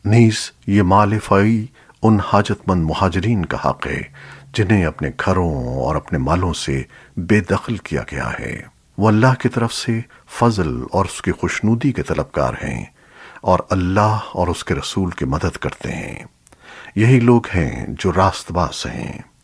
नीस ये माल फ़ई उन हाजतमंद मुहाजिरीन का हक है जिन्हें अपने घरों और अपने मालों से बेदखल किया गया है। वो अल्लाह की तरफ से फजल और उसकी खुशनूदी के तलबगार हैं और अल्लाह और उसके रसूल की मदद करते हैं। यही लोग हैं जो रास्तबाज़ हैं।